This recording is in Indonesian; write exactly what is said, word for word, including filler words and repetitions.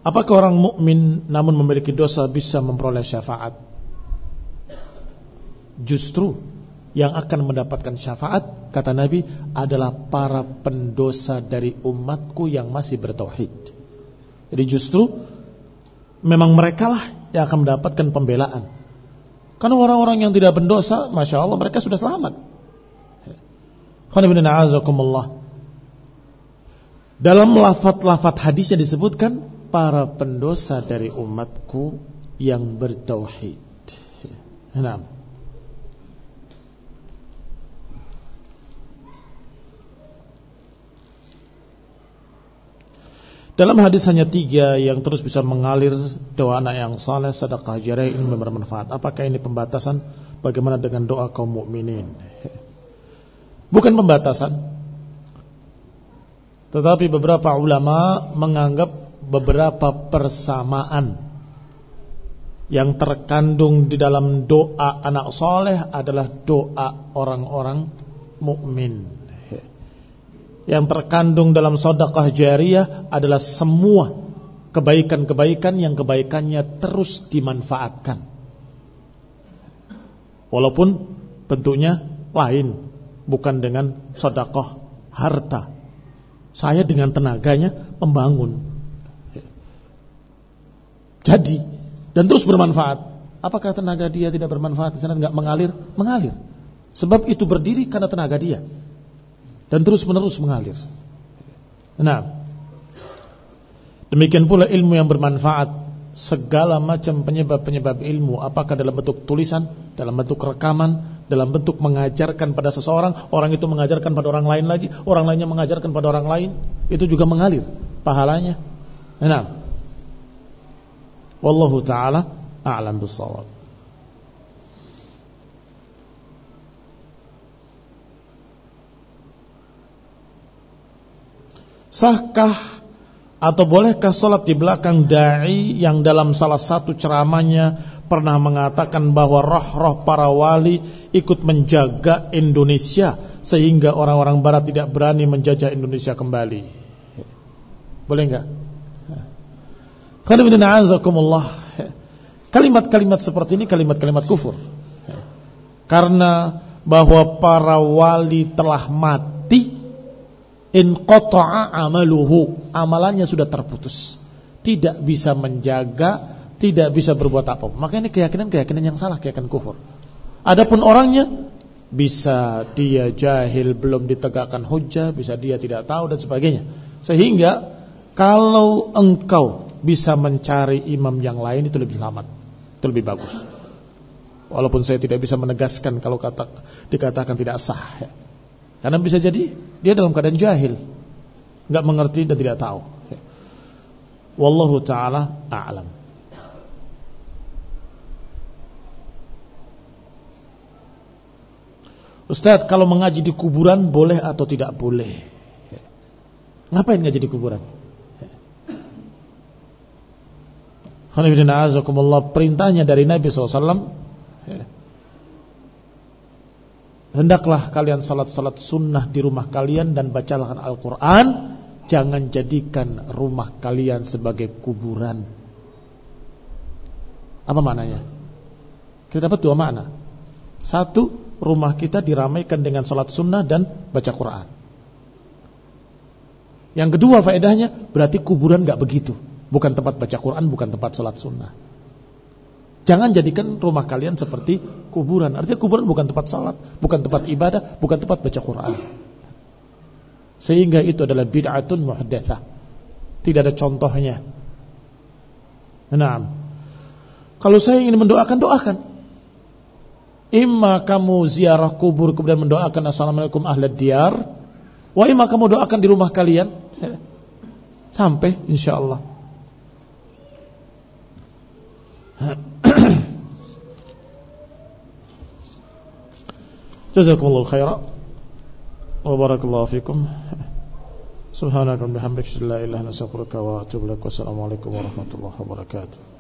Apakah orang mukmin namun memiliki dosa bisa memperoleh syafaat? Justru yang akan mendapatkan syafaat, kata Nabi, adalah para pendosa dari umatku yang masih bertauhid. Jadi justru memang merekalah yang akan mendapatkan pembelaan. Karena orang-orang yang tidak berdosa, masya Allah, mereka sudah selamat. Dalam lafaz-lafaz hadisnya disebutkan para pendosa dari umatku yang bertauhid. Nah, dalam hadis hanya tiga yang terus bisa mengalir, doa anak yang saleh, sedekah jariah, ini bermanfaat. Apakah ini pembatasan? Bagaimana dengan doa kaum mukminin? Bukan pembatasan, tetapi beberapa ulama menganggap beberapa persamaan yang terkandung di dalam doa anak saleh adalah doa orang-orang mukmin. Yang terkandung dalam sedekah jariyah adalah semua kebaikan-kebaikan yang kebaikannya terus dimanfaatkan, walaupun bentuknya lain, bukan dengan sedekah harta. Saya dengan tenaganya membangun, jadi dan terus bermanfaat. Apakah tenaga dia tidak bermanfaat di sana, enggak mengalir? Mengalir. Sebab itu berdiri karena tenaga dia dan terus-menerus mengalir. Nah, demikian pula ilmu yang bermanfaat, segala macam penyebab-penyebab ilmu, apakah dalam bentuk tulisan, dalam bentuk rekaman, dalam bentuk mengajarkan pada seseorang, orang itu mengajarkan pada orang lain lagi, orang lainnya mengajarkan pada orang lain, itu juga mengalir pahalanya. Nah, wallahu ta'ala a'lam bissawab. Sahkah atau bolehkah sholat di belakang da'i yang dalam salah satu ceramahnya pernah mengatakan bahwa roh-roh para wali ikut menjaga Indonesia sehingga orang-orang barat tidak berani menjajah Indonesia kembali? Boleh enggak? Kalimat-kalimat seperti ini kalimat-kalimat kufur. Karena bahwa para wali telah mati, in qata'a amaluhu, amalannya sudah terputus, tidak bisa menjaga, tidak bisa berbuat apa. Maka ini keyakinan-keyakinan yang salah, keyakinan kufur. Adapun orangnya, bisa dia jahil, belum ditegakkan hujjah, bisa dia tidak tahu dan sebagainya. Sehingga kalau engkau bisa mencari imam yang lain, itu lebih selamat, itu lebih bagus. Walaupun saya tidak bisa menegaskan kalau kata dikatakan tidak sah, ya. Karena bisa jadi dia dalam keadaan jahil, enggak mengerti dan tidak tahu. Wallahu ta'ala a'lam. Ustaz, kalau mengaji di kuburan boleh atau tidak boleh? Ngapain ngaji di kuburan? Perintahnya dari Nabi shallallahu alaihi wasallam, hendaklah kalian salat-salat sunnah di rumah kalian dan bacalah Al-Quran. Jangan jadikan rumah kalian sebagai kuburan. Apa maknanya? Kita dapat dua makna. Satu, rumah kita diramaikan dengan salat sunnah dan baca Quran. Yang kedua faedahnya, berarti kuburan gak begitu. Bukan tempat baca Quran, bukan tempat salat sunnah. Jangan jadikan rumah kalian seperti kuburan. Artinya kuburan bukan tempat salat, bukan tempat ibadah, bukan tempat baca Quran. Sehingga itu adalah bid'atun muhdatsah. Tidak ada contohnya. Nah, kalau saya ingin mendoakan, doakan. Imma kamu ziarah kubur kemudian mendoakan assalamualaikum ahlad diyar, wa imma kamu doakan di rumah kalian. Sampai insyaallah. Jazakumullahu khairan wa barakallahu fikum. Subhanaka wa bihamdika la ilaha illa anta astaghfiruka wa atubu ilaik. Wassalamu alaikum warahmatullahi wabarakatuh.